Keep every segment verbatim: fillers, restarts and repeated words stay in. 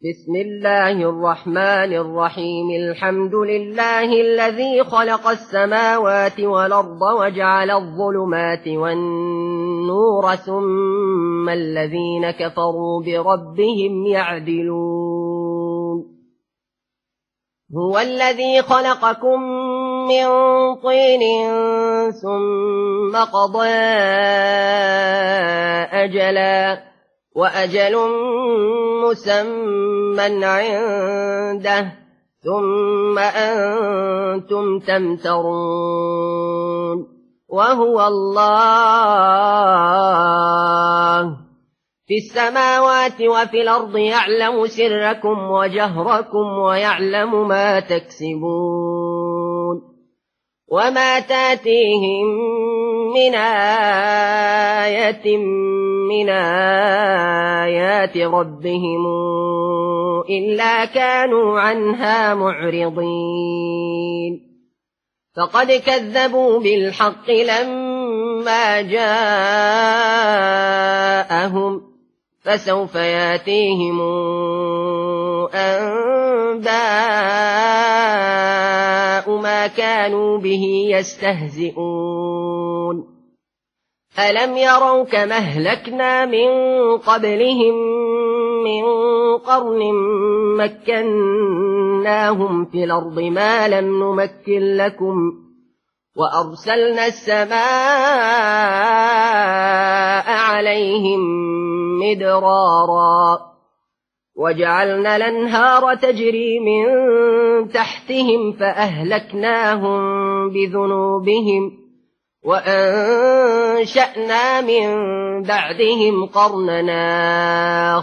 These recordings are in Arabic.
بسم الله الرحمن الرحيم. الحمد لله الذي خلق السماوات والأرض وجعل الظلمات والنور ثم الذين كفروا بربهم يعدلون. هو الذي خلقكم من طين ثم قضى أجلا وأجل مسمى عنده ثم أنتم تمترون. وهو الله في السماوات وفي الأرض يعلم سركم وجهركم ويعلم ما تكسبون. وما تاتيهم من آية من آيات ربهم إلا كانوا عنها معرضين. فقد كذبوا بالحق لما جاءهم فسوف ياتيهم أنباء ما كانوا به يستهزئون. ألم يروا كما أهلكنا من قبلهم من قرن مكناهم في الأرض ما لم نمكن لكم وأرسلنا السماء عليهم مدرارا وجعلنا الأنهار تجري من تحتهم فأهلكناهم بذنوبهم وأنشأنا من بعدهم قرننا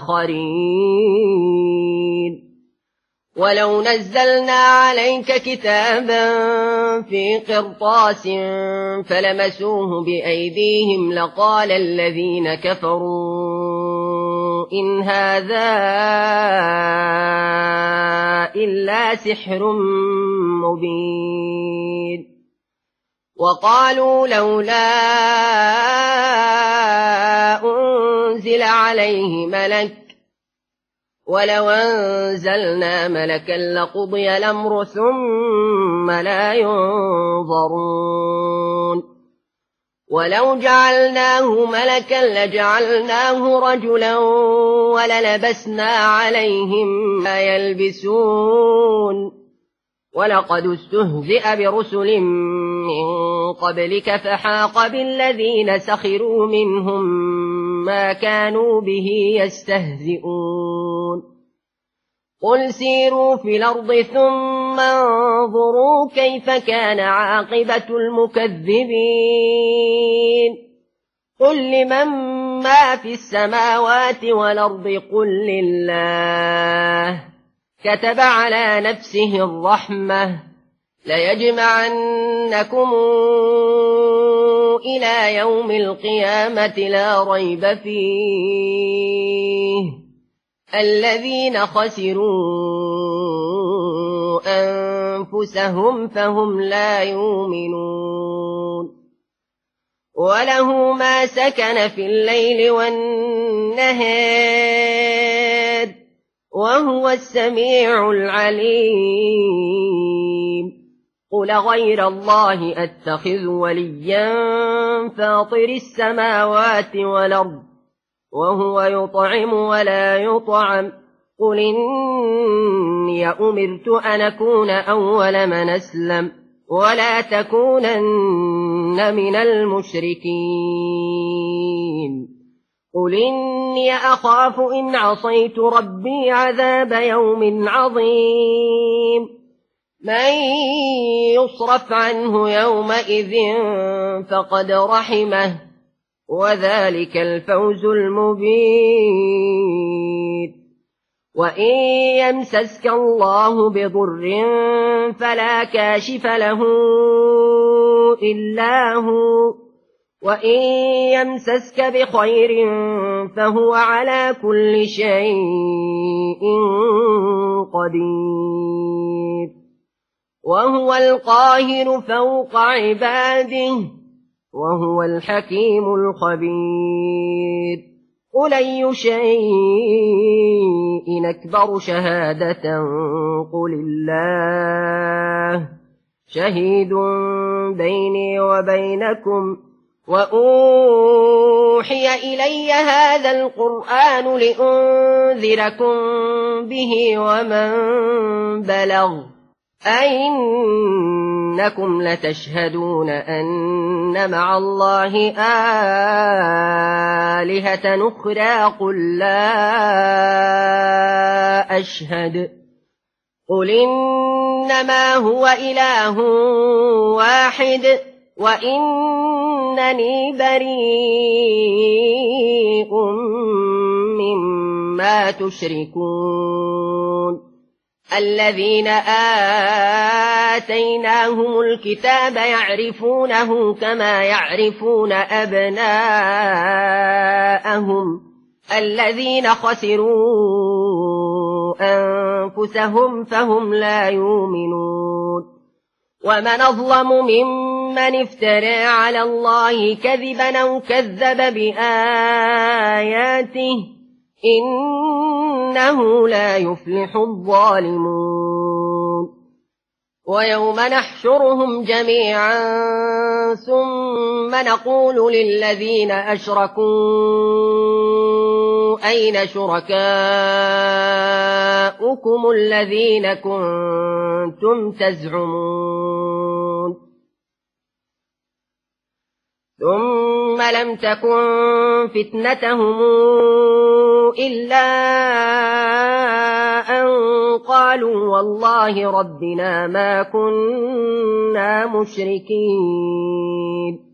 آخرين. ولو نزلنا عليك كتابا في قرطاس فلمسوه بأيديهم لقال الذين كفروا إن هذا إلا سحر مبين. وقالوا لولا أنزل عليه ملك ولو أنزلنا ملكا لقضي الأمر ثم لا ينظرون. ولو جعلناه ملكا لجعلناه رجلا وللبسنا عليهم ما يلبسون. ولقد استهزئ برسل من قبلك فحاق بالذين سخروا منهم ما كانوا به يستهزئون. قل سيروا في الأرض ثم انظروا كيف كان عاقبة المكذبين. قل لمن ما في السماوات والأرض قل لله كتب على نفسه الرحمة ليجمعنكم إلى يوم القيامة لا ريب فيه الذين خسروا أنفسهم فهم لا يؤمنون. وله ما سكن في الليل والنهار وهو السميع العليم. قل غير الله أتخذ وليا فاطر السماوات والأرض وهو يطعم ولا يطعم. قل إني أمرت أن أكون أول من أسلم ولا تكونن من المشركين. قل إني أخاف إن عصيت ربي عذاب يوم عظيم. من يصرف عنه يومئذ فقد رحمه وذلك الفوز المبين. وإن يمسسك الله بضر فلا كاشف له إلا هو وإن يمسسك بخير فهو على كل شيء قدير. وهو القاهر فوق عباده وهو الحكيم الخبير. قل أي شيء أكبر شهادة قل الله شهيد بيني وبينكم وأوحي إلي هذا القرآن لأنذركم به ومن بلغ أئنكم لتشهدون أن مع الله آلهة أخرى قل لا أشهد قل إنما هو إله واحد وإنني بريء مما تشركون الذين آتيناهم الكتاب يعرفونه كما يعرفون أبناءهم الذين خسروا أنفسهم فهم لا يؤمنون ومن أظلم ممن افترى على الله كذبا أو كذب بآياته إنه لا يفلح الظالمون ويوم نحشرهم جميعا ثم نقول للذين أشركوا أين شركاؤكم الذين كنتم تزعمون ثم لم تكن فتنتهم إلا أن قالوا والله ربنا ما كنا مشركين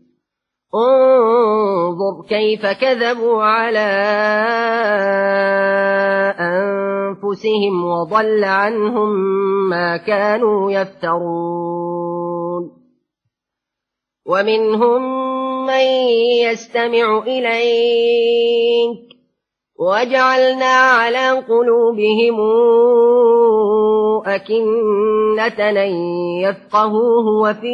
انظر كيف كذبوا على أنفسهم وضل عنهم ما كانوا يفترون ومنهم من يستمع إليك وجعلنا على قلوبهم أكنة أن يفقهوه وفي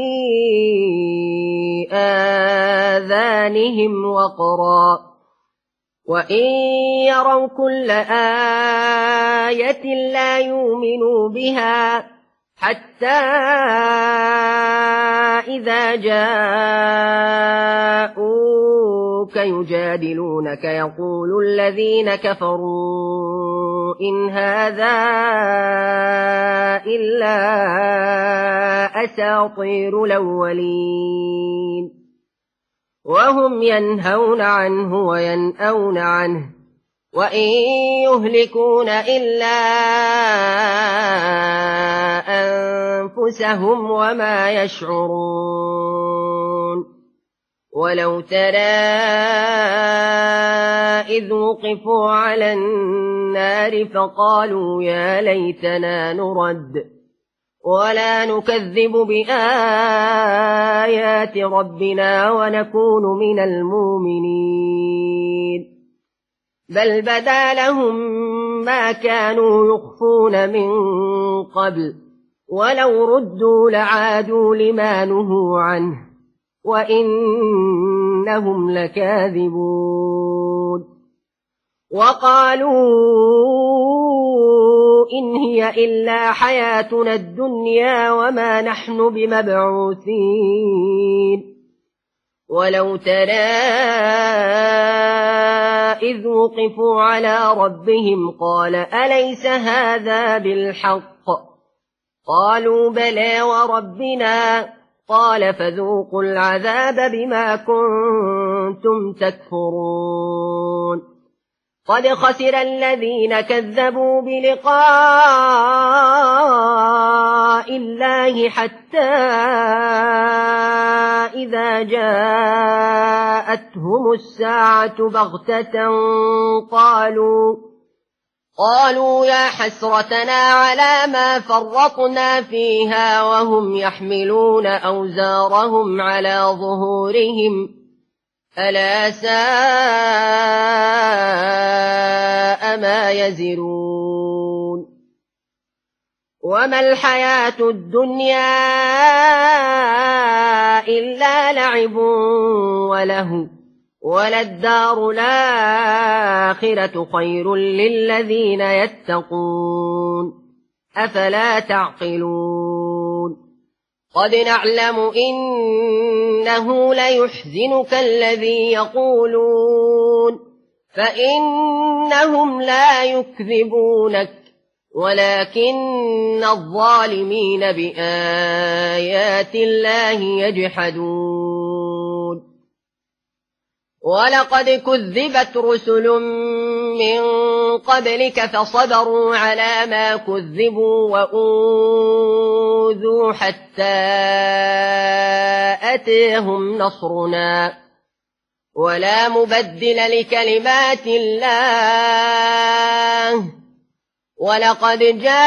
آذانهم وقرا وإن يروا كل آية لا يؤمنوا بها حتى إذا جاءوك يجادلونك يقول الذين كفروا إن هذا إلا أساطير الأولين وهم ينهون عنه وينأون عنه وإن يهلكون إلا أنفسهم وما يشعرون ولو ترى إذ وقفوا على النار فقالوا يا ليتنا نرد ولا نكذب بآيات ربنا ونكون من المؤمنين بل بدا لهم ما كانوا يخفون من قبل ولو ردوا لعادوا لما نهوا عنه وإنهم لكاذبون وقالوا إن هي إلا حياتنا الدنيا وما نحن بمبعوثين ولو ترى إذ وقفوا على ربهم قال أليس هذا بالحق قالوا بلى وربنا قال فذوقوا العذاب بما كنتم تكفرون قد خسر الذين كذبوا بلقاء الله حتى إذا جاءتهم الساعة بغتة قالوا قالوا يا حسرتنا على ما فرطنا فيها وهم يحملون أوزارهم على ظهورهم ألا ساء ما يزرون وما الحياة الدنيا إلا لعب وله وللدار الآخرة خير للذين يتقون أفلا تعقلون قد نعلم إنه ليحزنك الذي يقولون فإنهم لا يكذبونك ولكن الظالمين بآيات الله يجحدون ولقد كذبت رسل من قبلك فصبروا على ما كذبوا وأوذوا حتى أتيهم نصرنا ولا مبدل لكلمات الله ولقد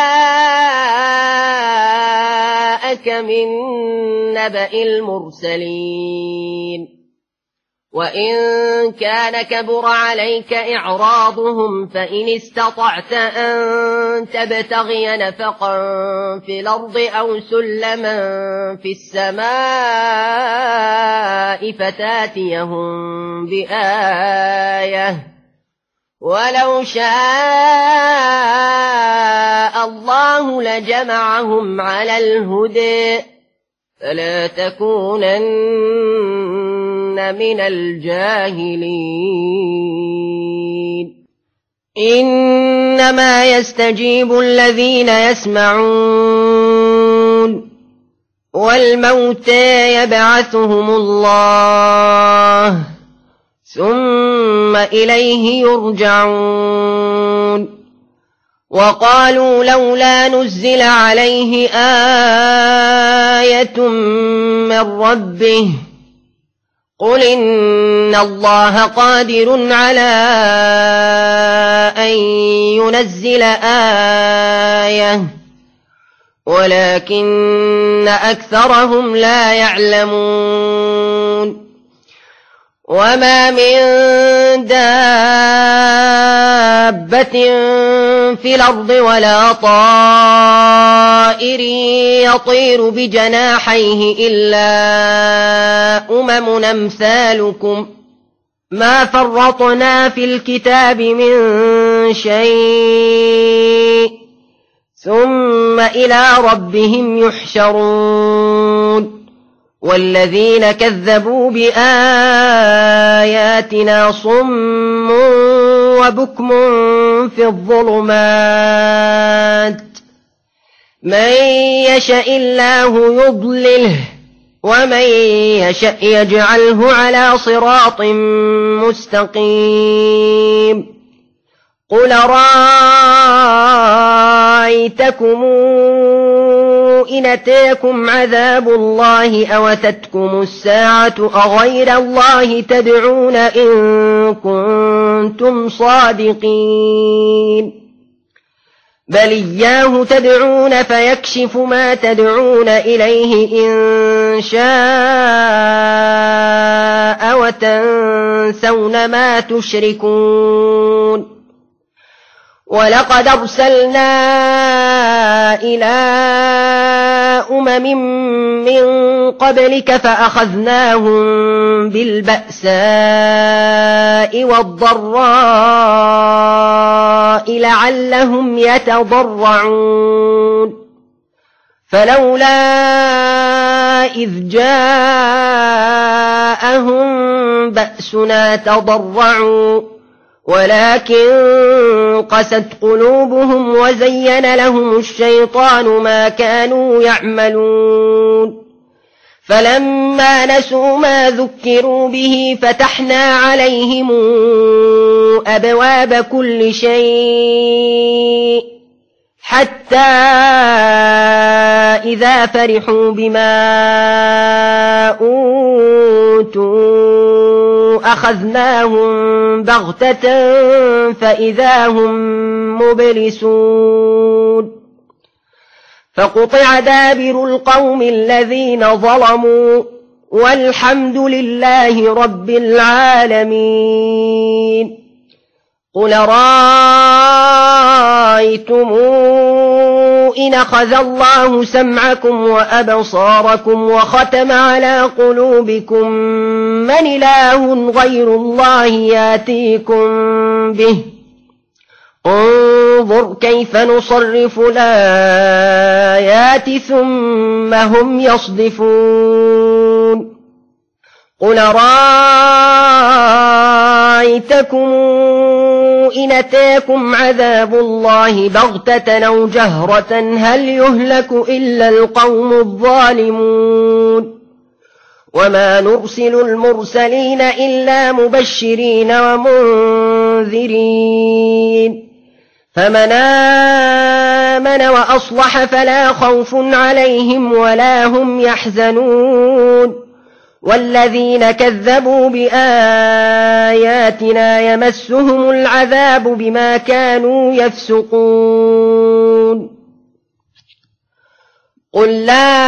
جاءك من نبأ المرسلين وإن كان كبر عليك إعراضهم فإن استطعت أن تبتغي نفقا في الأرض أو سلما في السماء فتاتيهم بآية ولو شاء الله لجمعهم على الهدى فلا تكونن من الجاهلين إنما يستجيب الذين يسمعون والموتى يبعثهم الله ثم إليه يرجعون وقالوا لولا نزل عليه آية من ربه قل إن الله قادر على أن ينزل آية ولكن أكثرهم لا يعلمون وما من دابة في الأرض ولا طائر يطير بجناحيه إلا أمم أمثالكم ما فرطنا في الكتاب من شيء ثم إلى ربهم يحشرون والذين كذبوا بآياتنا صم وبكم في الظلمات من يشاء الله يضلله ومن يشاء يجعله على صراط مستقيم قل رأيتكم إن أتاكم عذاب الله أو أتتكم الساعة أغير الله تدعون إن كنتم صادقين بل إياه تدعون فيكشف ما تدعون إليه إن شاء وتنسون ما تشركون ولقد أرسلنا إلى أمم من قبلك فأخذناهم بالبأساء والضراء لعلهم يتضرعون فلولا إذ جاءهم بأسنا تضرعوا ولكن قست قلوبهم وزين لهم الشيطان ما كانوا يعملون فلما نسوا ما ذكروا به فتحنا عليهم أبواب كل شيء حتى إذا فرحوا بما أوتوا أخذناهم بغتة فإذا هم مبلسون فقطع دابر القوم الذين ظلموا والحمد لله رب العالمين قل رأيتم إن أخذ الله سمعكم وأبصاركم وختم على قلوبكم من إله غير الله ياتيكم به انظر كيف نصرف الآيات ثم هم يصدفون قل رأيتكم إن أتاكم عذاب الله بغتة أو جهرة هل يهلك إلا القوم الظالمون وما نرسل المرسلين إلا مبشرين ومنذرين فمن آمن وأصلح فلا خوف عليهم ولا هم يحزنون والذين كذبوا بآياتنا يمسهم العذاب بما كانوا يفسقون قل لا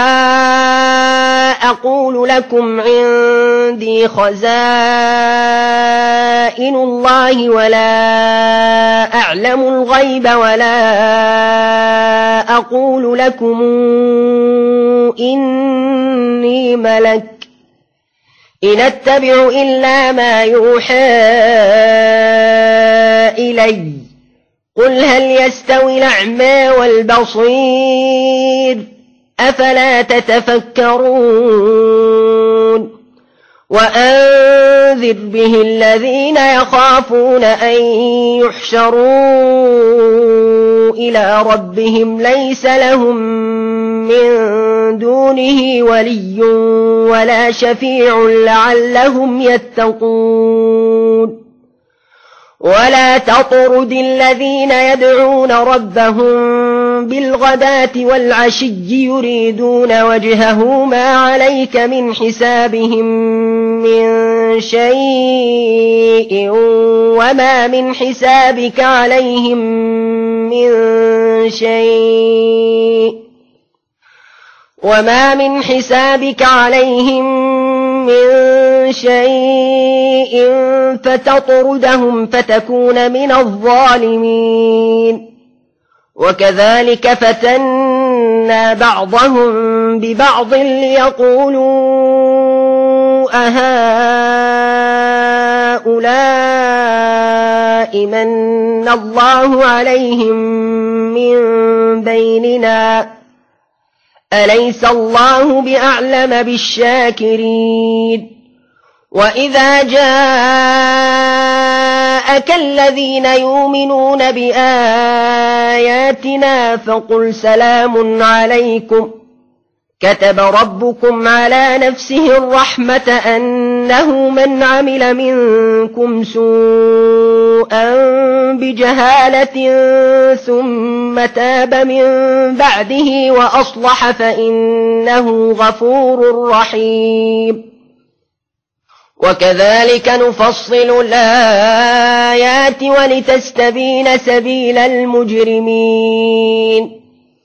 أقول لكم عندي خزائن الله ولا أعلم الغيب ولا أقول لكم إني ملك إن أتبع إلا ما يوحى إلي قل هل يستوي الأعمى والبصير أفلا تتفكرون وأنذر به الذين يخافون أن يحشروا إلى ربهم ليس لهم من دونه ولي ولا شفيع لعلهم يتقون ولا تطرد الذين يدعون ربهم بالغداة والعشي يريدون وجهه ما عليك من حسابهم من شيء وما من حسابك عليهم من شيء وما من حسابك عليهم من شيء فتطردهم فتكون من الظالمين وكذلك فتنا بعضهم ببعض ليقولوا أهؤلاء من الله عليهم من بيننا أليس الله بأعلم بالشاكرين وإذا جاءك الذين يؤمنون بآياتنا فقل سلام عليكم كتب ربكم على نفسه الرحمة أنه من عمل منكم سوءا بجهالة ثم تاب من بعده وأصلح فإنه غفور رحيم وكذلك نفصل الآيات ولتستبين سبيل المجرمين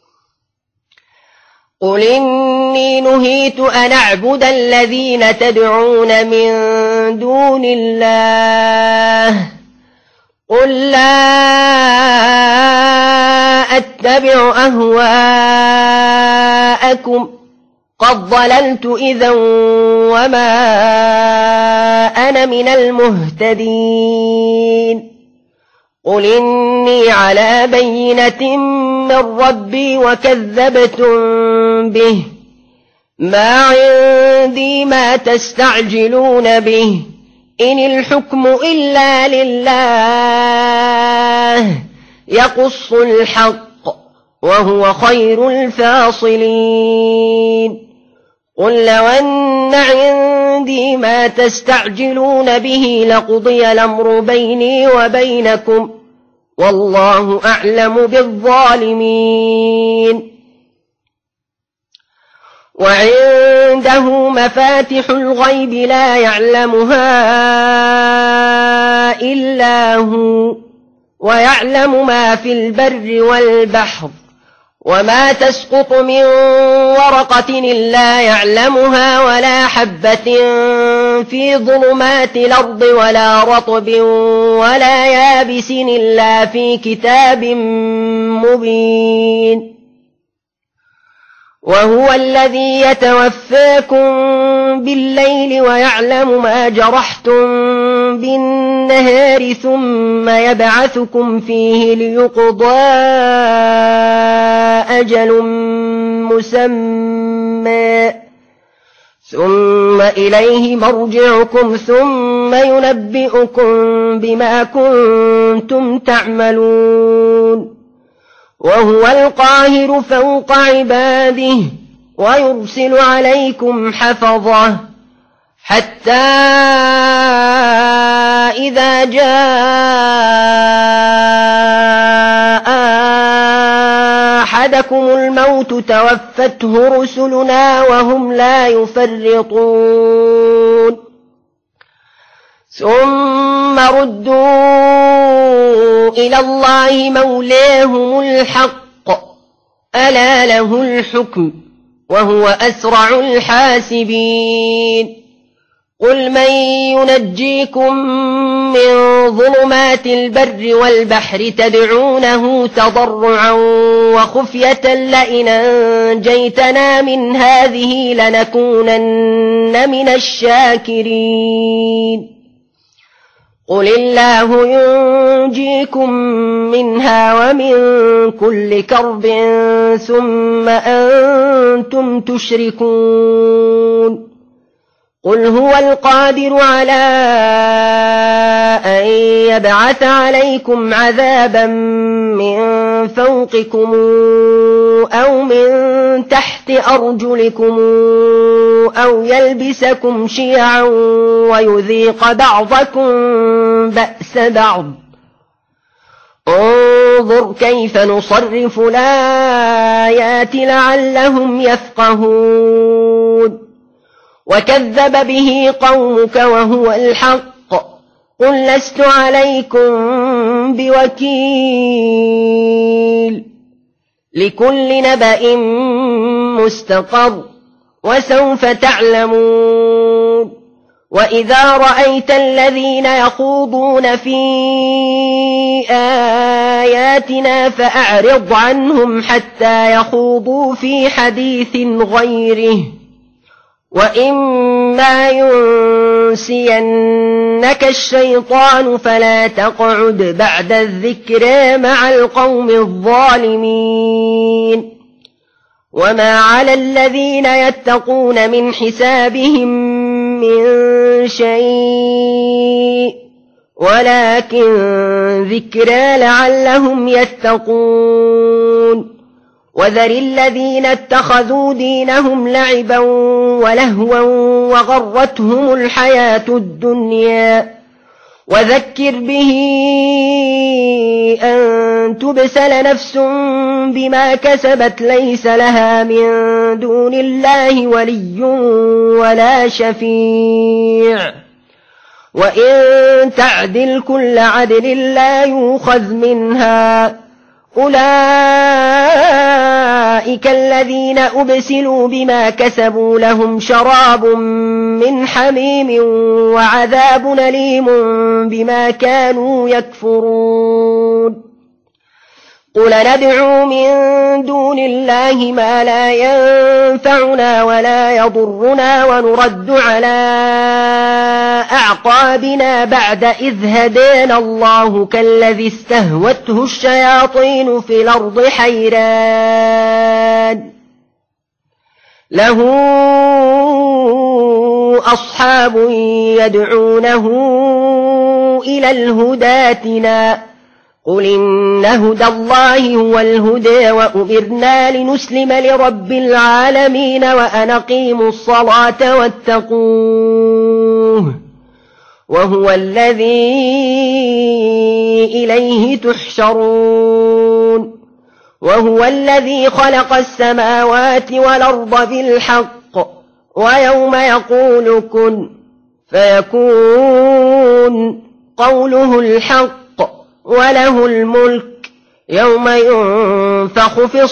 قل إني نهيت أن أعبد الذين تدعون من دون الله قل لا أتبع أهواءكم قد ضللت إذا وما أنا من المهتدين قل إني على بينة من ربي وكذبتم به ما عندي ما تستعجلون به إن الحكم إلا لله يقص الحق وهو خير الفاصلين قل لو أن عندي ما تستعجلون به لقضي الأمر بيني وبينكم والله أعلم بالظالمين وعنده مفاتح الغيب لا يعلمها إلا هو ويعلم ما في البر والبحر وما تسقط من ورقة إلا يعلمها ولا حبة في ظلمات الأرض ولا رطب ولا يابس إلا في كتاب مبين وهو الذي يتوفاكم بالليل ويعلم ما جرحتم بالنهار ثم يبعثكم فيه ليقضى أجل مسمى ثم إليه مرجعكم ثم ينبئكم بما كنتم تعملون وهو القاهر فوق عباده ويرسل عليكم حفظه حتى إذا جاء أحدكم الموت توفته رسلنا وهم لا يفرطون ثم ردوا إلى الله مولاهم الحق ألا له الحكم وهو أسرع الحاسبين قل من ينجيكم من ظلمات البر والبحر تدعونه تضرعا وخفية لئن أنجيتنا من هذه لنكونن من الشاكرين قل الله ينجيكم منها ومن كل كرب ثم أنتم تشركون قل هو القادر على أن يبعث عليكم عذابا من فوقكم أو من تحت أرجلكم أو يلبسكم شيعا ويذيق بعضكم بأس بعض انظر كيف نصرف الآيات لعلهم يفقهون وكذب به قومك وهو الحق قل لست عليكم بوكيل لكل نبأ مستقر وسوف تعلمون وإذا رأيت الذين يخوضون في آياتنا فأعرض عنهم حتى يخوضوا في حديث غيره وإما ينسينك الشيطان فلا تقعد بعد الذكرى مع القوم الظالمين وما على الذين يتقون من حسابهم من شيء ولكن ذكرى لعلهم يتقون وذر الذين اتخذوا دينهم لعبا ولهوا وغرتهم الحياة الدنيا وذكر به أن تبسل نفس بما كسبت ليس لها من دون الله ولي ولا شفيع وإن تعدل كل عدل لا يؤخذ منها أولئك الذين أبسلوا بما كسبوا لهم شراب من حميم وعذاب أليم بما كانوا يكفرون قل ندعو من دون الله ما لا ينفعنا ولا يضرنا ونرد على أعقابنا بعد إذ هدانا الله كالذي استهوته الشياطين في الأرض حيران له أصحاب يدعونه إلى الهدى ائتنا قل إن هدى الله هو الهدى وأمرنا لنسلم لرب العالمين وأن أقيموا الصلاة واتقوه وهو الذي إليه تحشرون وهو الذي خلق السماوات والأرض بالحق ويوم يقول كن فيكون قوله الحق وله الملك يوم ينفخ في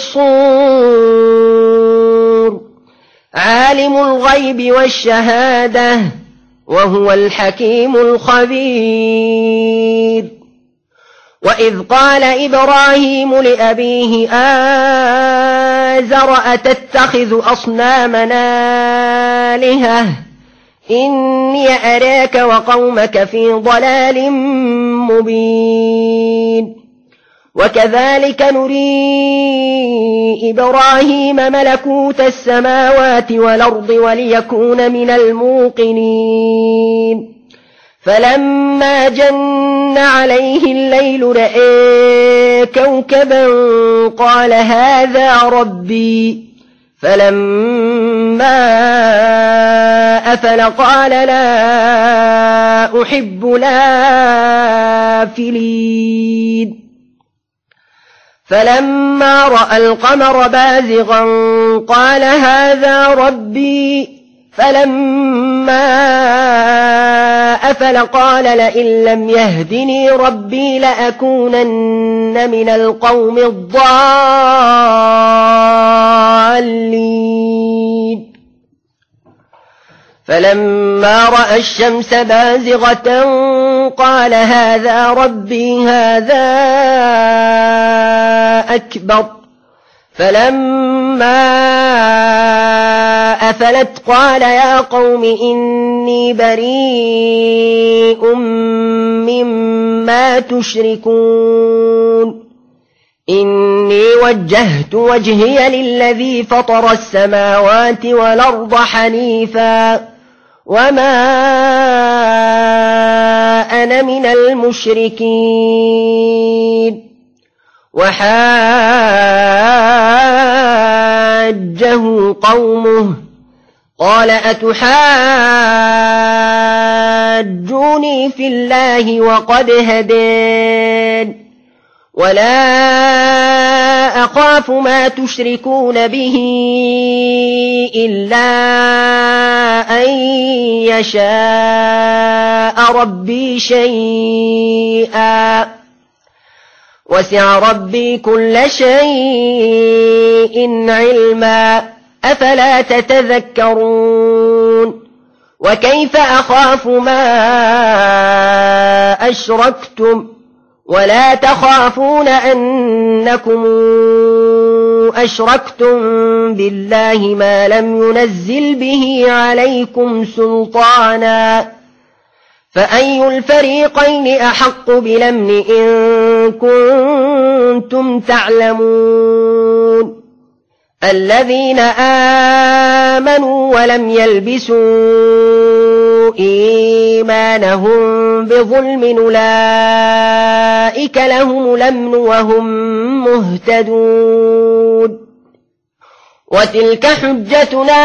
الصور عالم الغيب والشهادة وهو الحكيم الخبير وإذ قال إبراهيم لأبيه آزر أتتخذ أصنامنا آلهة إني أراك وقومك في ضلال مبين وكذلك نري إبراهيم ملكوت السماوات والأرض وليكون من الموقنين فلما جن عليه الليل رأى كوكبا قال هذا ربي فلما أفل قال لا أحب الآفلين فلما رأى القمر بازغا قال هذا ربي فلما أفل قال لئن لم يهدني ربي لأكونن من القوم الضالين فلما رأى الشمس بازغة قال هذا ربي هذا أكبر فلما أفلت قال يا قوم إني بريء مما تشركون إني وجهت وجهي للذي فطر السماوات والأرض حنيفا وما أنا من المشركين وحاجه قومه قال أتحاجوني في الله وقد هدان ولا أخاف ما تشركون به إلا أن يشاء ربي شيئا وسع ربي كل شيء علما أفلا تتذكرون وكيف أخاف ما أشركتم ولا تخافون أنكم أشركتم بالله ما لم ينزل به عليكم سلطانا فأي الفريقين أحق بالأمن إن كنتم تعلمون الذين آمنوا ولم يلبسوا إيمانهم بظلم أولئك لهم الأمن وهم مهتدون وتلك حجتنا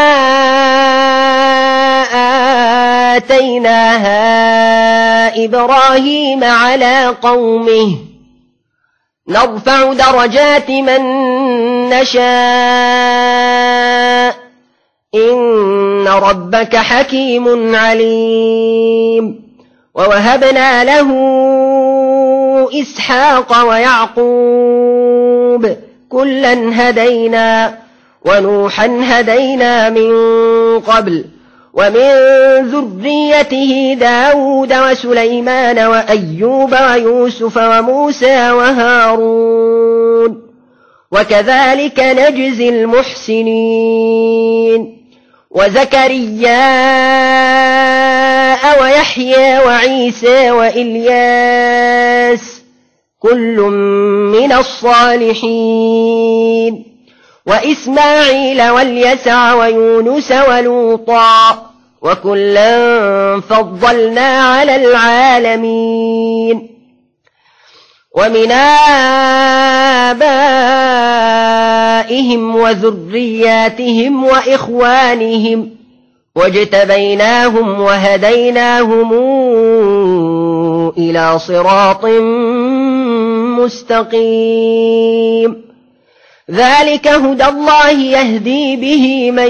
آتيناها إبراهيم على قومه نرفع درجات من نشاء إن ربك حكيم عليم ووهبنا له إسحاق ويعقوب كلا هدينا ونوحا هدينا من قبل ومن ذريته داود وسليمان وأيوب ويوسف وموسى وهارون وكذلك نجزي المحسنين وزكريا ويحيى وعيسى وإلياس كل من الصالحين وإسماعيل واليسع ويونس ولوطا وكلا فضلنا على العالمين ومن آبائهم وذرياتهم وإخوانهم واجتبيناهم وهديناهم إلى صراط مستقيم ذلك هدى الله يهدي به من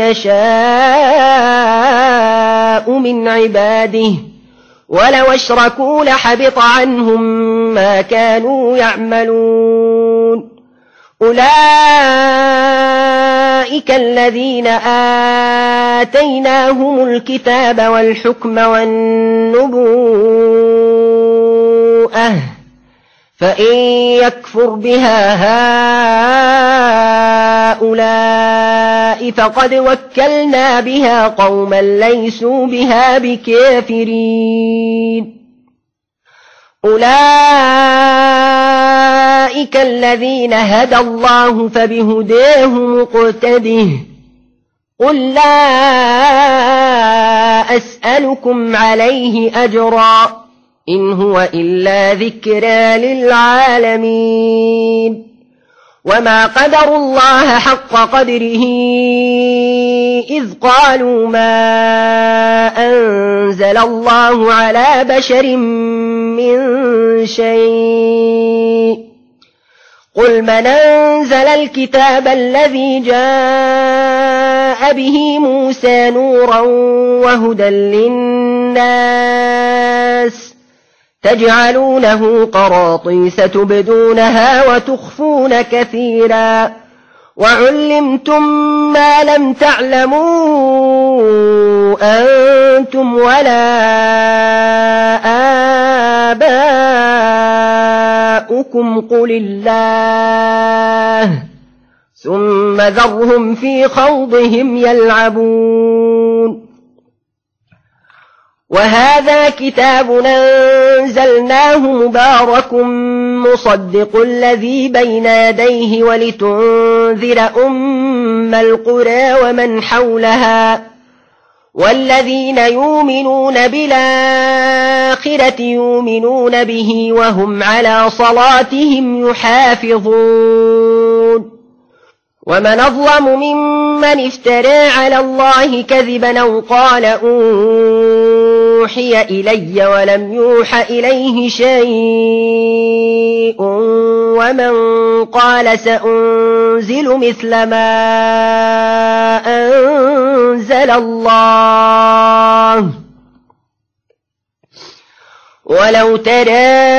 يشاء من عباده ولو اشركوا لحبط عنهم ما كانوا يعملون أولئك الذين آتيناهم الكتاب والحكم والنبوءة فإن يكفر بها هؤلاء فقد وكلنا بها قوما ليسوا بها بكافرين أولئك الذين هدى الله فبهداه مقتده قل لا أسألكم عليه أجرا إن هو إلا ذكرى للعالمين وما قدروا الله حق قدره إذ قالوا ما أنزل الله على بشر من شيء قل من أنزل الكتاب الذي جاء به موسى نورا وهدى للناس تجعلونه قراطيس تبدونها وتخفون كثيرا وعلمتم ما لم تعلموا أنتم ولا آباؤكم قل الله ثم ذرهم في خوضهم يلعبون وهذا كتاب أنزلناه مبارك مصدق الذي بين يديه ولتنذر أم القرى ومن حولها والذين يؤمنون بالآخرة يؤمنون به وهم على صلاتهم يحافظون ومن أظلم ممن افترى على الله كذبا أو قال أوحي إلي ولم يوح إليه شيء ومن قال سأنزل مثل ما أنزل الله ولو ترى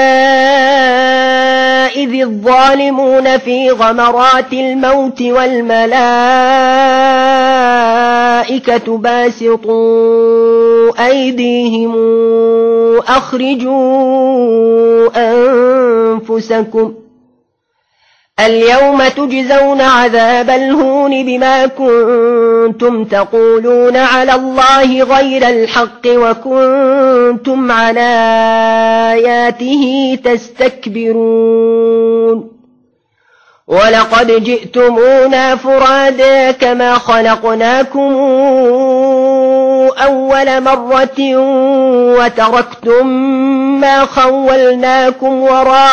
إذ الظالمون في غمرات الموت والملائكة باسطوا أيديهم أخرجوا أنفسكم اليوم تجزون عذاب الهون بما كنتم تقولون على الله غير الحق وكنتم عن آياته تستكبرون ولقد جئتمونا فرادا كما خلقناكم أول مرة وتركتم ما خولناكم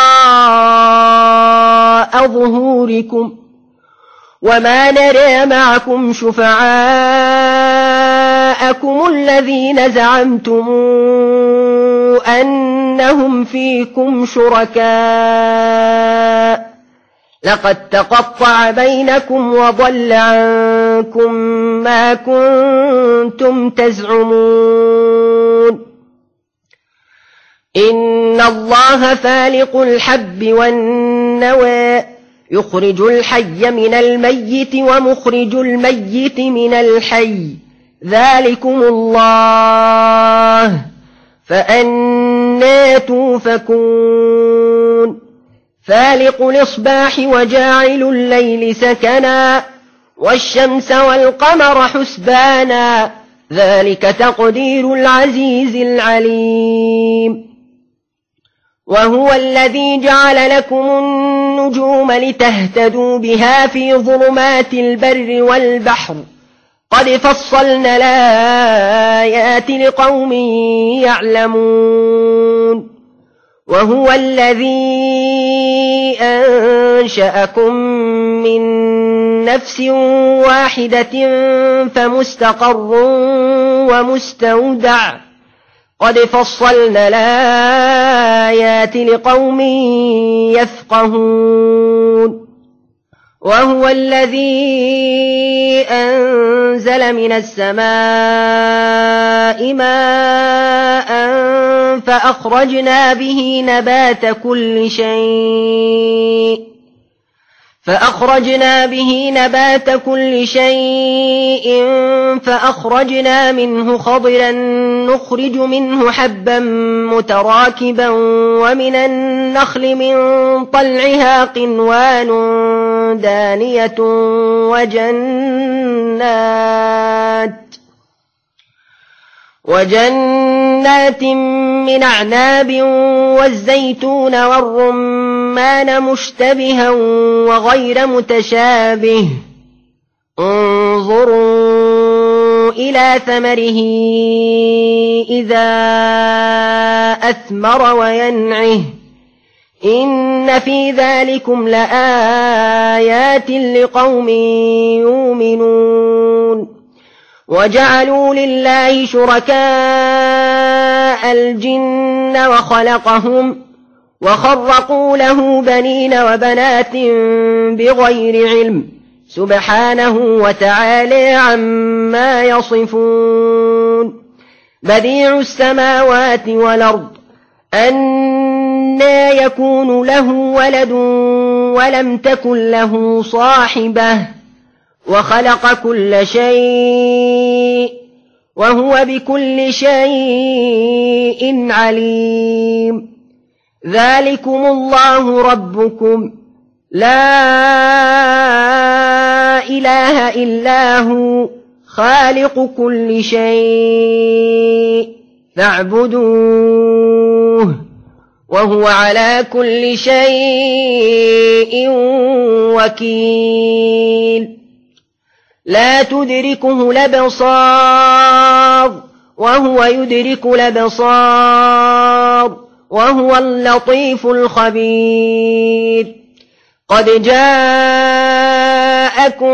وراء ظهوركم وما نرى معكم شفعاءكم الذين زعمتم أنهم فيكم شركاء لقد تقطع بينكم وضل عنكم ما كنتم تزعمون إن الله فالق الحب والنوى يخرج الحي من الميت ومخرج الميت من الحي ذلكم الله فأنى توفكون فالق الإصباح وجاعل الليل سكنا والشمس والقمر حسبانا ذلك تقدير العزيز العليم وهو الذي جعل لكم النجوم لتهتدوا بها في ظلمات البر والبحر قد فصلنا الآيات لقوم يعلمون وهو الذي أنشأكم من نفس واحدة فمستقر ومستودع قد فصلنا الآيات لقوم يفقهون وهو الذي أنزل من السماء ماء فأخرجنا به نبات كل شيء فأخرجنا به نبات كل شيء فأخرجنا منه خضرا نخرج منه حبا متراكبا ومن النخل من طلعها قنوان دانية وجنات وجنات من أعناب والزيتون والرمان مشتبها وغير متشابه انظروا إلى ثمره إذا أثمر وينعه إن في ذلكم لآيات لقوم يؤمنون وجعلوا لله شركاء الجن وخلقهم وخرقوا له بنين وبنات بغير علم سبحانه وتعالى عما يصفون بديع السماوات والأرض أنى يكون له ولد ولم تكن له صاحبة وخلق كل شيء وهو بكل شيء عليم ذلكم الله ربكم لا إله إلا هو خالق كل شيء فاعبدوه وهو على كل شيء وكيل لا تدركه الأبصار وهو يدرك الأبصار وهو اللطيف الخبير قد جاءكم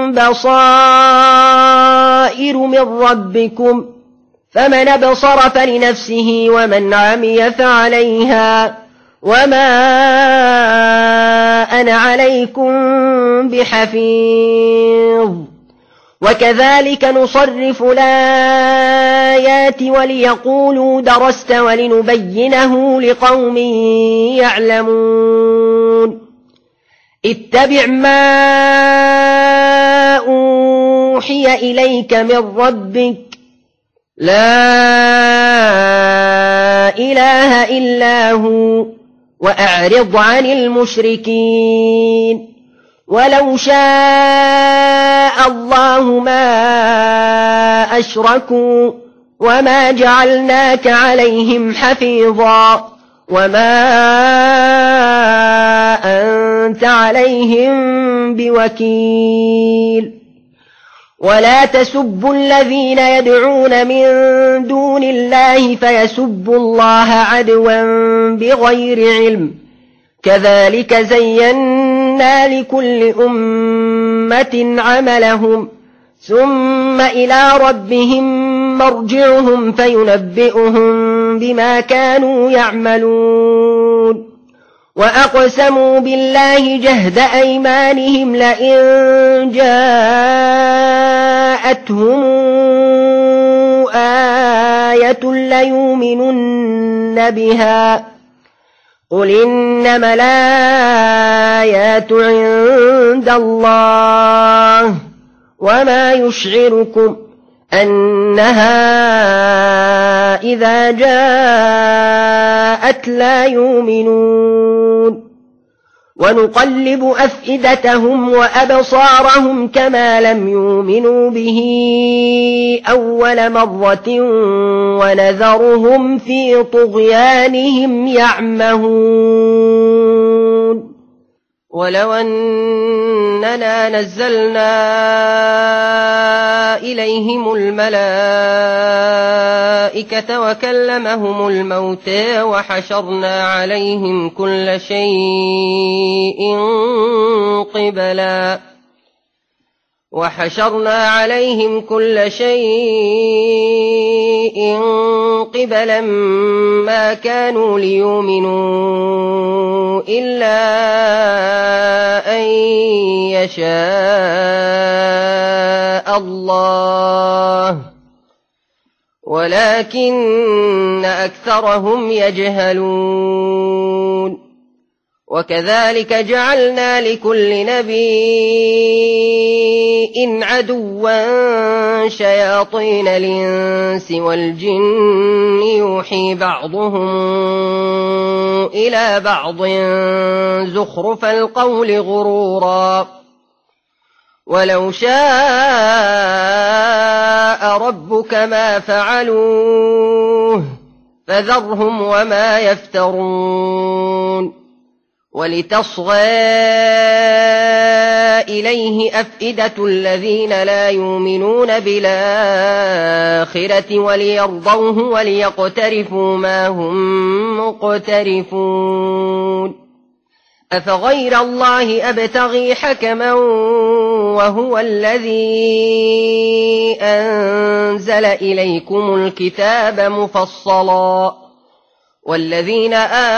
بصائر من ربكم فمن أبصر فلنفسه ومن عمي فعليها وما أنا عليكم بحفيظ وكذلك نصرف الآيات وليقولوا درست ولنبينه لقوم يعلمون اتبع ما أوحي إليك من ربك لا إله إلا هو وأعرض عن المشركين ولو شاء الله ما أشركوا وما جعلناك عليهم حفيظا وما أنت عليهم بوكيل ولا تسبوا الذين يدعون من دون الله فيسبوا الله عدوا بغير علم كذلك زينا لكل أمة عملهم ثم إلى ربهم مرجعهم فينبئهم بما كانوا يعملون وأقسموا بالله جهد أيمانهم لئن جاءتهم آية ليؤمنن بها قل إنما الآيات عند الله وما يشعركم أنها إذا جاءت لا يؤمنون ونقلب أفئدتهم وأبصارهم كما لم يؤمنوا به أول مرة ونذرهم في طغيانهم يعمهون ولو أننا نزلنا إليهم الملائكة وكلمهم الموتى وحشرنا عليهم كل شيء قبلا وحشرنا عليهم كل شيء قبلا ما كانوا ليؤمنوا إلا أن يشاء الله ولكن أكثرهم يجهلون وكذلك جعلنا لكل نبي عدوا شياطين الإنس والجن يوحي بعضهم إلى بعض زخرف القول غرورا ولو شاء ربك ما فعلوه فذرهم وما يفترون ولتصغى إليه أفئدة الذين لا يؤمنون بالآخرة وليرضوه وليقترفوا ما هم مقترفون أفغير الله أبتغي حكما وهو الذي أنزل إليكم الكتاب مفصلا والذين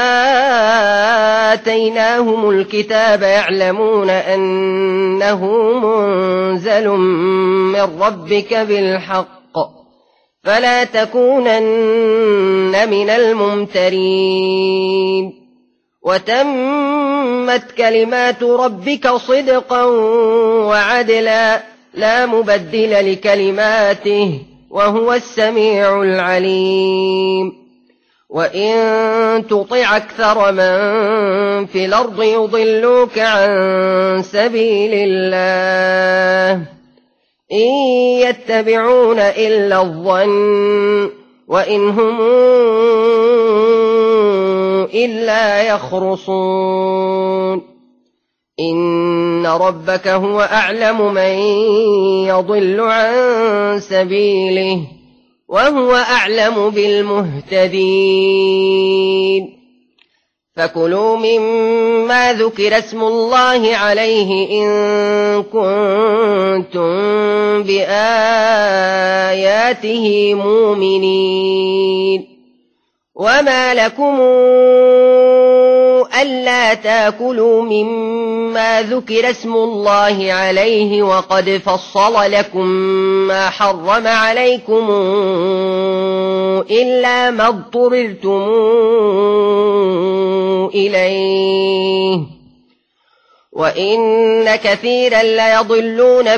آتيناهم الكتاب يعلمون أنه منزل من ربك بالحق فلا تكونن من الممترين وتمت كلمات ربك صدقا وعدلا لا مبدل لكلماته وهو السميع العليم وإن تطع أكثر من في الأرض يضلوك عن سبيل الله إن يتبعون إلا الظن وإن هم إلا يخرصون إن ربك هو أعلم من يضل عن سبيله وهو أعلم بالمهتدين فكلوا مما ذكر اسم الله عليه إن كنتم بآياته مؤمنين وما لكم ألا تأكلوا مما ذكر اسم الله عليه وقد فصل لكم ما حرم عليكم إلا ما اضطررتم إليه وإن كثيرا ليضلون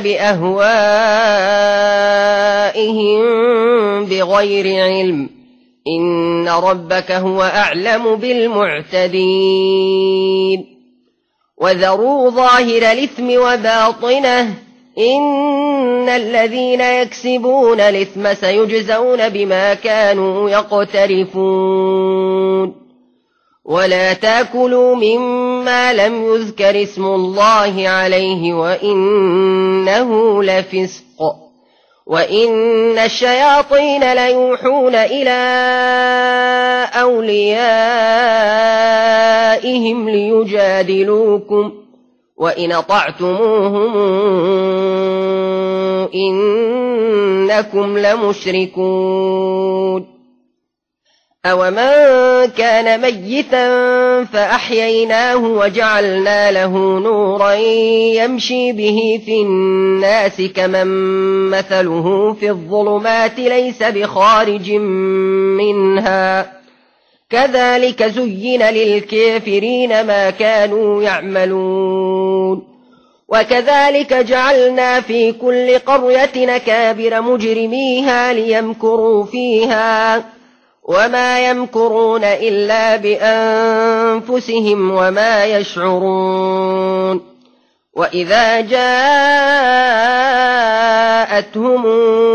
بأهوائهم بغير علم إن ربك هو أعلم بالمعتدين وذروا ظاهر الإثم وباطنه إن الذين يكسبون الإثم سيجزون بما كانوا يقترفون ولا تأكلوا مما لم يذكر اسم الله عليه وإنه لفسق وإن الشياطين ليوحون إلى أوليائهم ليجادلوكم وإن أطعتموهم إنكم لمشركون أومن كان ميتا فأحييناه وجعلنا له نورا يمشي به في الناس كمن مثله في الظلمات ليس بخارج منها كذلك زين للكافرين ما كانوا يعملون وكذلك جعلنا في كل قرية أكابر مجرميها ليمكروا فيها وما يمكرون إلا بأنفسهم وما يشعرون وإذا جاءتهم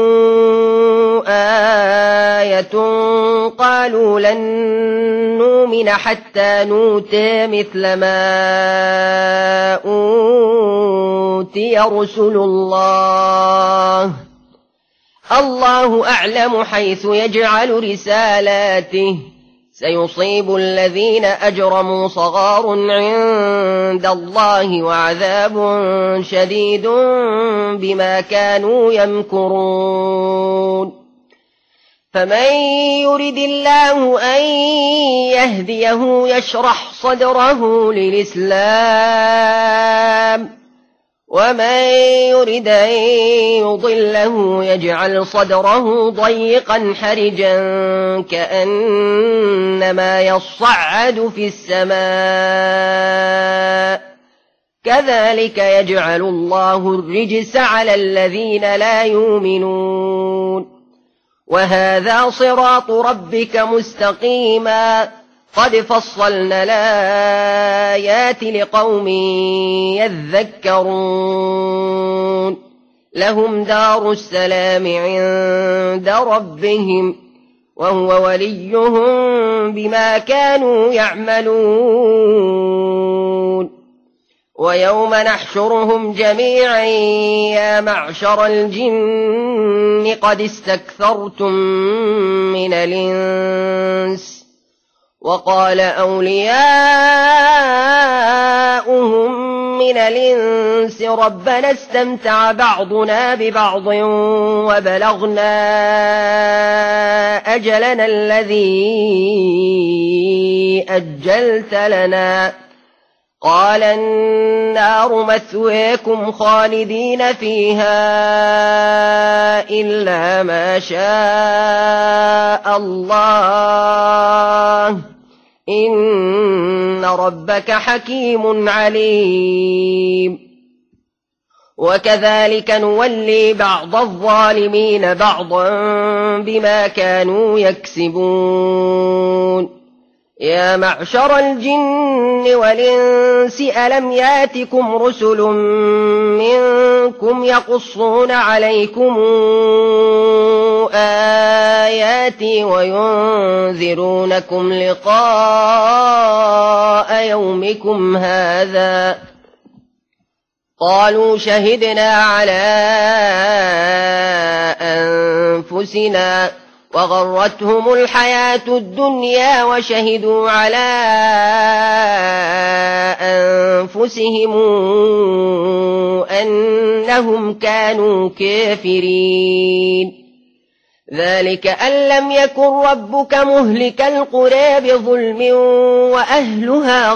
آية قالوا لن نؤمن حتى نؤتى مثل ما أوتي رسل الله الله أعلم حيث يجعل رسالاته سيصيب الذين أجرموا صغار عند الله وعذاب شديد بما كانوا يمكرون فمن يرد الله أن يهديه يشرح صدره للإسلام ومن يرد أن يضله يجعل صدره ضيقا حرجا كأنما يصعد في السماء كذلك يجعل الله الرجس على الذين لا يؤمنون وهذا صراط ربك مستقيما قد فصلنا الآيات لقوم يذكرون لهم دار السلام عند ربهم وهو وليهم بما كانوا يعملون ويوم نحشرهم جميعا يا معشر الجن قد استكثرتم من الإنس وقال أولياؤهم من الإنس ربنا استمتع بعضنا ببعض وبلغنا أجلنا الذي أجلت لنا قال النار مثواكم خالدين فيها إلا ما شاء الله إن ربك حكيم عليم وكذلك نولي بعض الظالمين بعضا بما كانوا يكسبون يا معشر الجن والإنس ألم ياتكم رسل منكم يقصون عليكم آياتي وينذرونكم لقاء يومكم هذا قالوا شهدنا على أنفسنا وغرتهم الحياة الدنيا وشهدوا على أنفسهم أنهم كانوا كافرين ذلك أن لم يكن ربك مهلك القرى بظلم وأهلها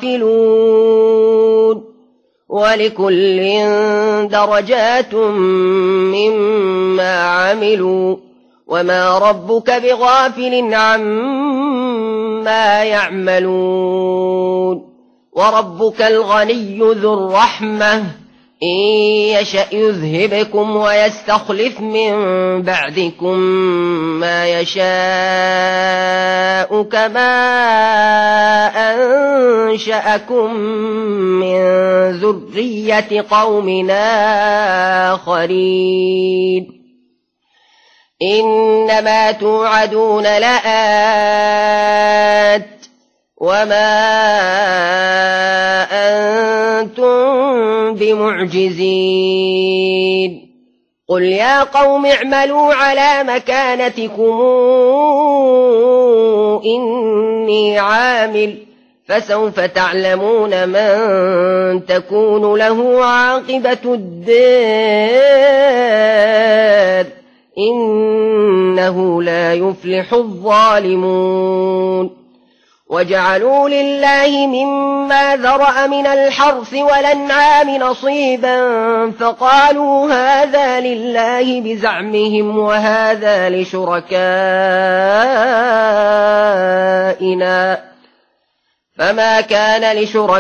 غافلون ولكل درجات مما عملوا وما ربك بغافل عما يعملون وربك الغني ذو الرحمة إن يشأ يذهبكم ويستخلف من بعدكم ما يشاء كما أنشأكم من ذرية قوم آخرين إنما توعدون لآت وما أنتم بمعجزين قل يا قوم اعملوا على مكانتكم إني عامل فسوف تعلمون من تكون له عاقبة الدار إنه لا يفلح الظالمون وجعلوا لله مما ذرأ من الحرث والأنعام نصيبا فقالوا هذا لله بزعمهم وهذا لشركائنا فما كان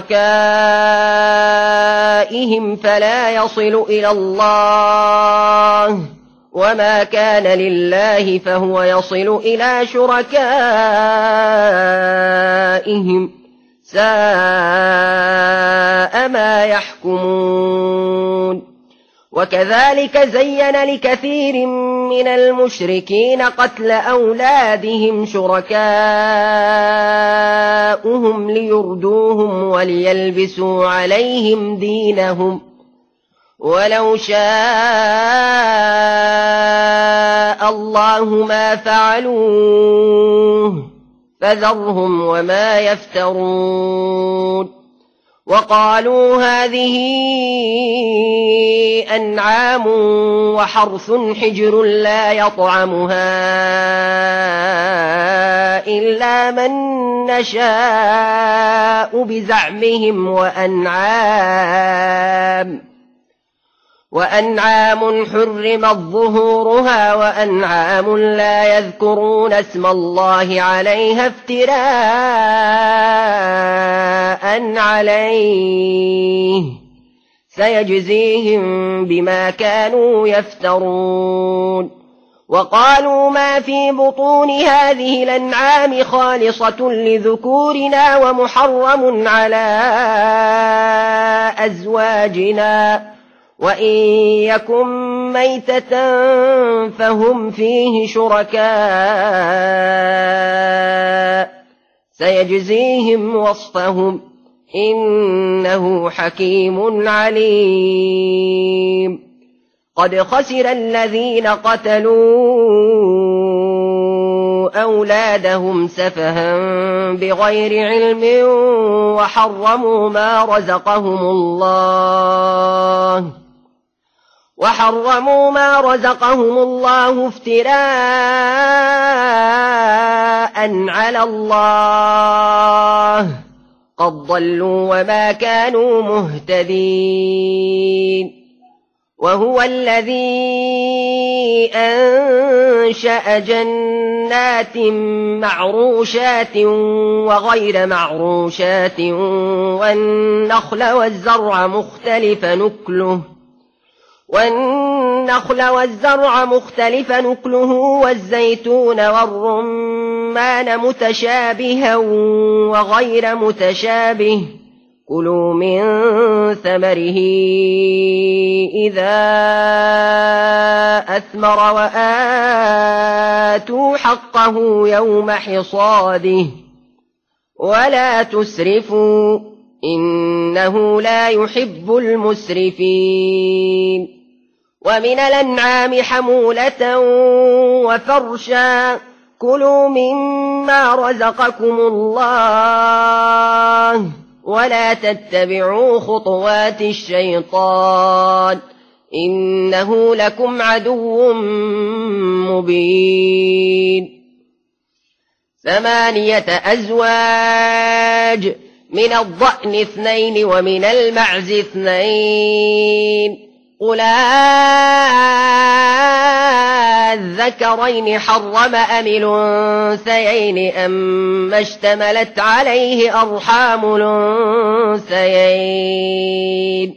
لشركائهم فلا يصل إلى الله وما كان لله فهو يصل إلى شركائهم ساء ما يحكمون وكذلك زين لكثير من المشركين قتل أولادهم شركاؤهم ليردوهم وليلبسوا عليهم دينهم ولو شاء الله ما فعلوه فذرهم وما يفترون وقالوا هذه أنعام وحرث حجر لا يطعمها إلا من نشاء بزعمهم وأنعام وأنعام حرمت ظهورها وأنعام لا يذكرون اسم الله عليها افتراء عليه سيجزيهم بما كانوا يفترون. وقالوا ما في بطون هذه الأنعام خالصة لذكورنا ومحرم على أزواجنا وإن يكن ميتة فهم فيه شركاء سيجزيهم وصفهم إنه حكيم عليم. قد خسر الذين قتلوا أولادهم سفها بغير علم وحرموا ما رزقهم الله وحرموا ما رزقهم الله افتراء على الله قد ضلوا وما كانوا مهتدين. وهو الذي أنشأ جنات معروشات وغير معروشات والنخل والزرع مختلف نكله والنخل والزرع مختلف نكله والزيتون والرمان متشابها وغير متشابه كلوا من ثمره إذا أثمر وآتوا حقه يوم حصاده ولا تسرفوا إنه لا يحب المسرفين. ومن الأنعام حمولة وفرشا كلوا مما رزقكم الله ولا تتبعوا خطوات الشيطان إنه لكم عدو مبين. ثمانية أزواج من الضأن اثنين ومن المعز اثنين قل الذكرين حرم أم الأنثيين أما اشتملت عليه أرحام الأنثيين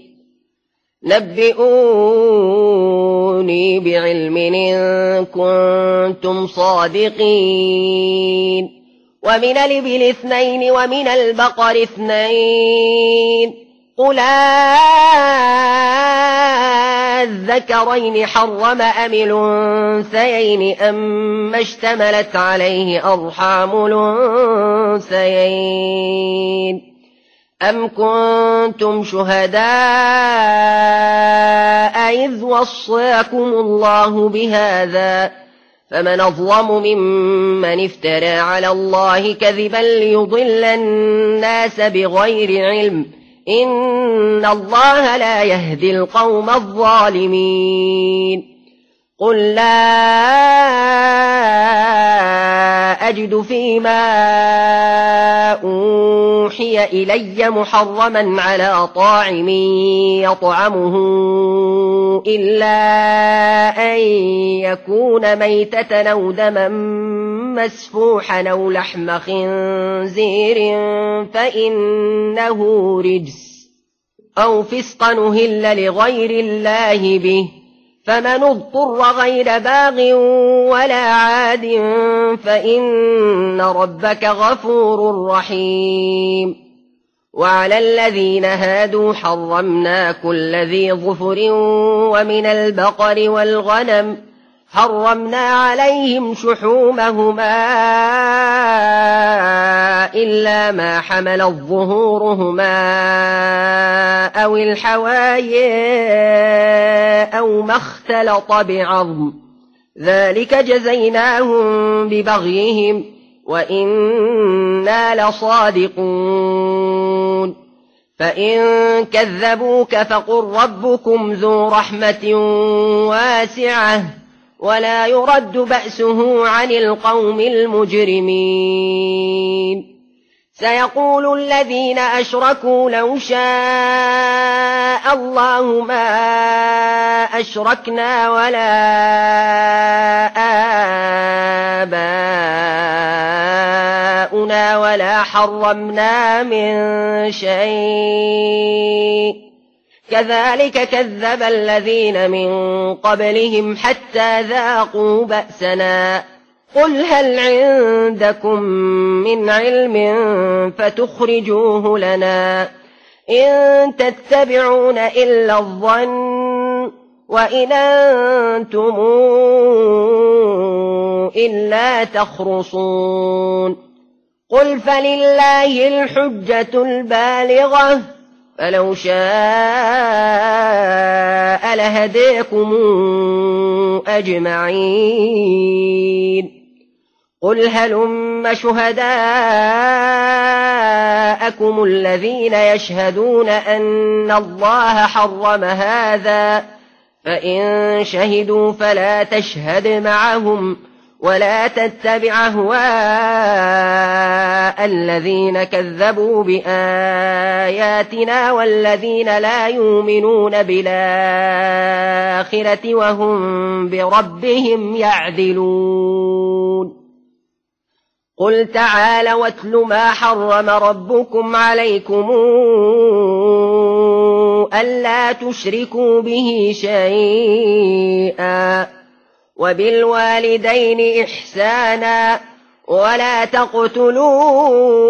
نبئوني بعلم إن كنتم صادقين. ومن الإبل اثنين ومن البقر اثنين قل الذكرين حرم أم الأنثيين أما اشتملت عليه أرحام الأنثيين أم كنتم شهداء إذ وصاكم الله بهذا فمن أظلم ممن افترى على الله كذبا ليضل الناس بغير علم إن الله لا يهدي القوم الظالمين. قل لا أجد فيما أوحي إلي محرما على طاعم يطعمه إلا أن يكون ميتة أو دما مسفوحا أو لحم خنزير فإنه رجس أو فسقا أهل لغير الله به فمن اضطر غير باغ ولا عاد فإن ربك غفور رحيم. وعلى الذين هادوا حرمنا كل ذي ظفر ومن البقر والغنم حرمنا عليهم شحومهما إلا ما حملت ظهورهما أو الحوايا أو ما اختلط بعظم ذلك جزيناهم ببغيهم وإنا لصادقون. فإن كذبوك فقل ربكم ذو رحمة واسعة ولا يرد بأسه عن القوم المجرمين. سيقول الذين أشركوا لو شاء شاء الله ما أشركنا ولا آباؤنا ولا حرمنا من شيء كذلك كذب الذين من قبلهم حتى ذاقوا بأسنا قل هل عندكم من علم فتخرجوه لنا إن تتبعون إلا الظن وإن أنتم إلا تخرصون قل فلله الحجة البالغة فلو شاء لهديكم أجمعين قل هلم شهداءكم الذين يشهدون أن الله حرم هذا فإن شهدوا فلا تشهد معهم ولا تتبع أهواء الذين كذبوا بآياتنا والذين لا يؤمنون بالآخرة وهم بربهم يعدلون قل تعالوا واتل ما حرم ربكم عليكم ألا تشركوا به شيئا وبالوالدين إحسانا ولا تقتلوا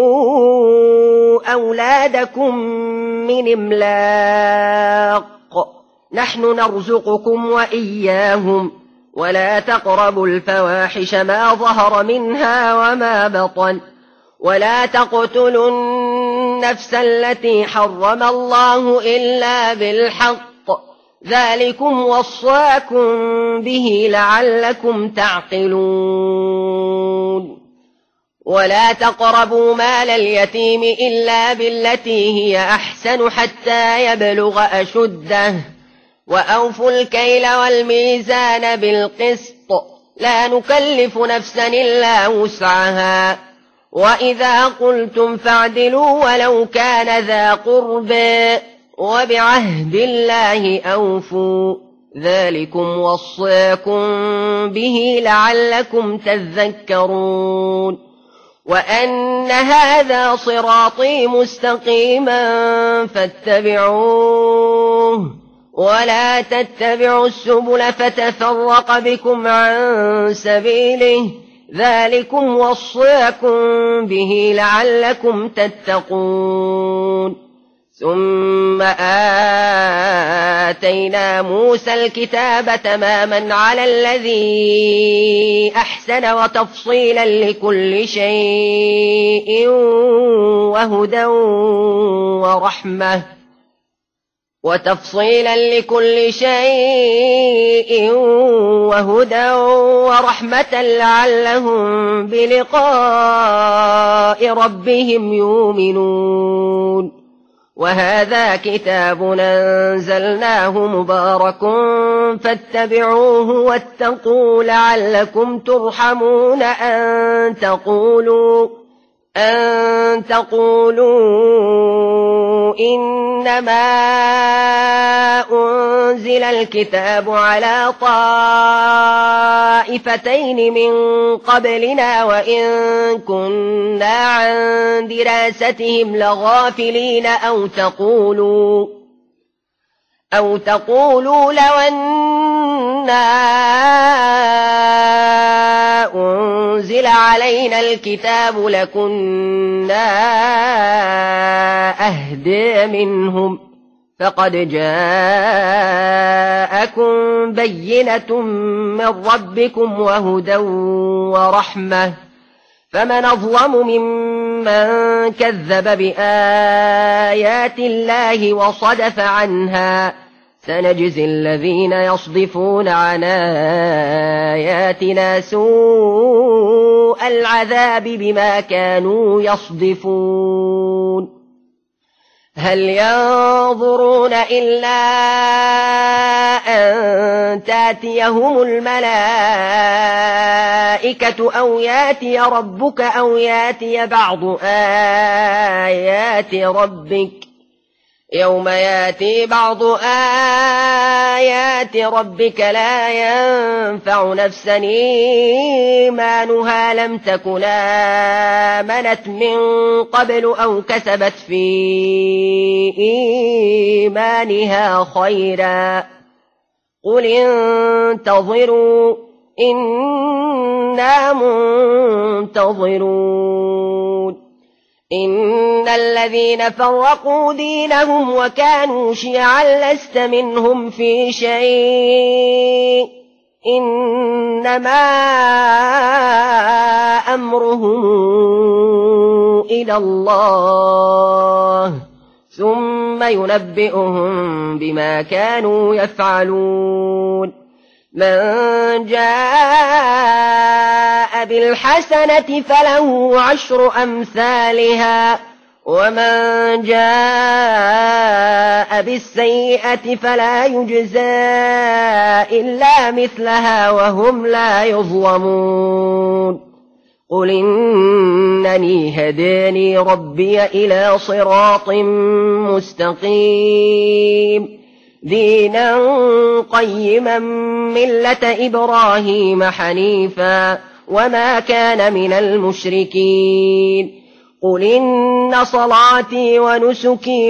أولادكم من إملاق نحن نرزقكم وإياهم ولا تقربوا الفواحش ما ظهر منها وما بطن ولا تقتلوا النفس التي حرم الله إلا بالحق ذلكم وصاكم به لعلكم تعقلون ولا تقربوا مال اليتيم إلا بالتي هي أحسن حتى يبلغ أشده وأوفوا الكيل والميزان بالقسط لا نكلف نفسا إلا وسعها وإذا قلتم فاعدلوا ولو كان ذا قربى وبعهد الله أوفوا ذلكم وصاكم به لعلكم تذكرون وأن هذا صراطي مستقيما فاتبعوه ولا تتبعوا السبل فتفرق بكم عن سبيله ذلكم وصاكم به لعلكم تتقون ثم آتينا موسى الكتاب تماما على الذي أحسن وتفصيلا لكل شيء وهدى ورحمة وتفصيلا لكل شيء وهدى ورحمة لعلهم بلقاء ربهم يؤمنون وهذا كتاب أنزلناه مبارك فاتبعوه واتقوا لعلكم ترحمون أن تقولوا أن تقولوا إنما أنزل الكتاب على طائفتين من قبلنا وإن كنا عن دراستهم لغافلين أو تقولوا أو تقولوا لو أنا أنزل علينا الكتاب لكنا أهدى منهم فقد جاءكم بينة من ربكم وهدى ورحمة فمن أظلم ممن كذب بآيات الله وصدف عنها سنجزي الذين يصدفون عن آياتنا سوء العذاب بما كانوا يصدفون هل ينظرون إلا أن تأتيهم الملائكة أو يأتي ربك أو يأتي بعض آيات ربك يوم ياتي بعض آيات ربك لا ينفع نفسا إيمانها لم تكن آمنت من قبل أو كسبت في إيمانها خيرا قل انتظروا إنا منتظرون إن الذين فرقوا دينهم وكانوا شيعا لست منهم في شيء إنما أمرهم إلى الله ثم ينبئهم بما كانوا يفعلون من جاء بالحسنة فله عشر أمثالها ومن جاء بالسيئة فلا يجزى إلا مثلها وهم لا يظلمون قل إنني هداني ربي إلى صراط مستقيم دينا قيما ملة إبراهيم حنيفا وما كان من المشركين قل إن صلاتي ونسكي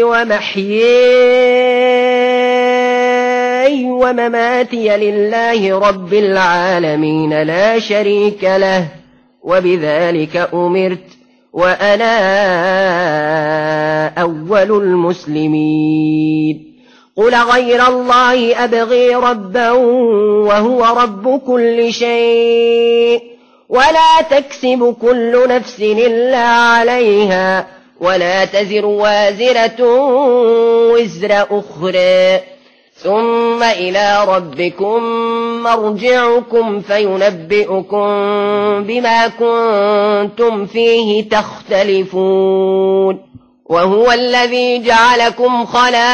ومحياي ومماتي لله رب العالمين لا شريك له وبذلك أمرت وأنا أول المسلمين قل غير الله أبغي ربا وهو رب كل شيء ولا تكسب كل نفس إلا عليها ولا تزر وازرة وزر أخرى ثم إلى ربكم مرجعكم فينبئكم بما كنتم فيه تختلفون وهو الذي جعلكم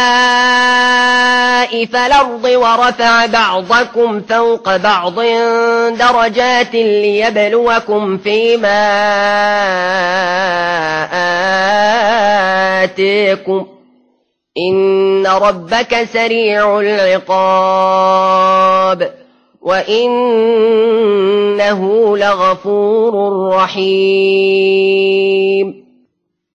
خلائف الأرض ورفع بعضكم فوق بعض درجات ليبلوكم فيما آتيكم إن ربك سريع العقاب وإنه لغفور رحيم